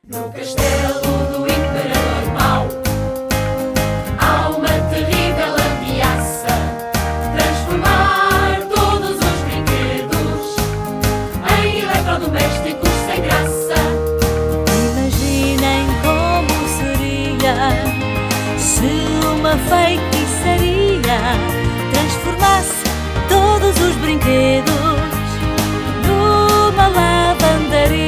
No castelo do imperador mau há uma terrível ameaça: transformar todos os brinquedos em eletrodomésticos sem graça. Imaginem como seria se uma feitiçaria transformasse todos os brinquedos numa lavandaria.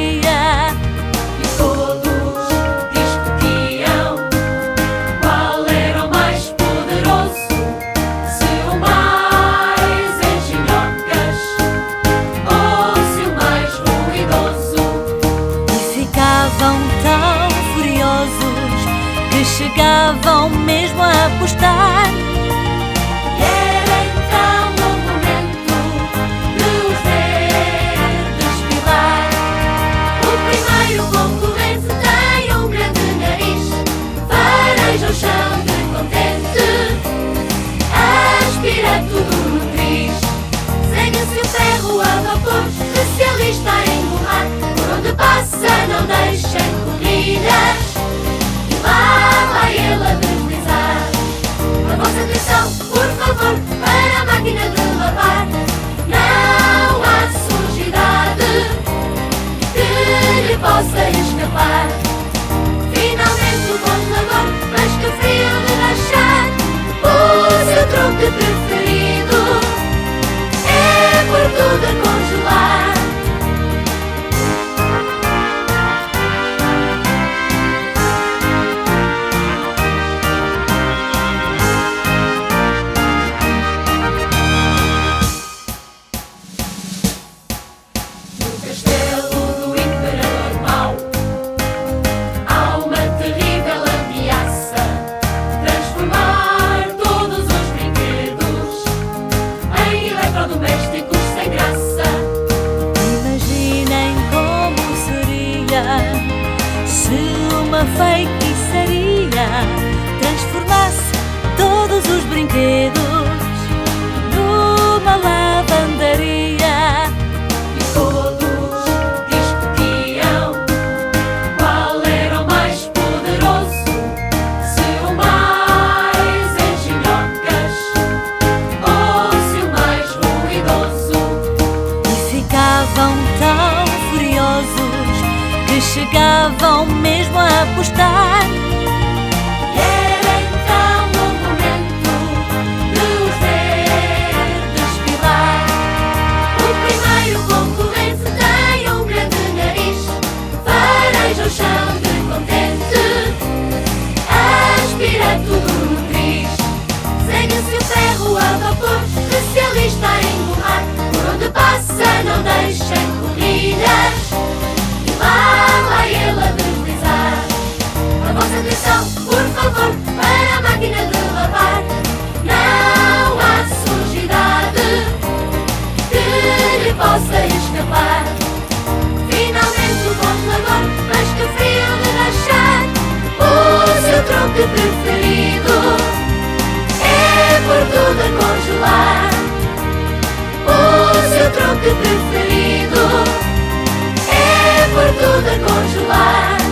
Tão furiosos que chegavam mesmo a apostar. E era então o momento de os ver desfilar. O primeiro concorrente tem um grande nariz, fareja o chão de contente, aspira tudo no triz. Segue-se o ferro a vapor, especialista em borrar. Por onde passa não deixa corridas, e lá vai ele a deslizar. A vossa atenção, por favor, para a máquina de lavar. Não há sujidade que lhe possa escapar. Finalmente o congelador, mas que frio de rachar. O seu truque preferido é por tudo a congelar. Domésticos sem graça. Imaginem como seria se uma feitiçaria transformasse todos os brinquedos numa lavandaria. E todos discutiam qual era o mais poderoso, se o mais engenhocas ou se o mais ruidoso. E ficavam tão furiosos que chegavam mesmo a apostar. E era então o momento de os ver desfilar. O primeiro concorrente tem um grande nariz, fareja o chão de contente, aspira tudo no triz. Segue-se o ferro a vapor, especialista em borrar. Por onde passa não deixa corridas, e lá vai ele a deslizar. A vossa atenção, por favor, para a máquina de lavar. Não há sujidade que lhe possa escapar. Finalmente o congelador, mas que frio de rachar. O seu truque preferido é por tudo a congelar. O seu truque preferido é por tudo a congelar.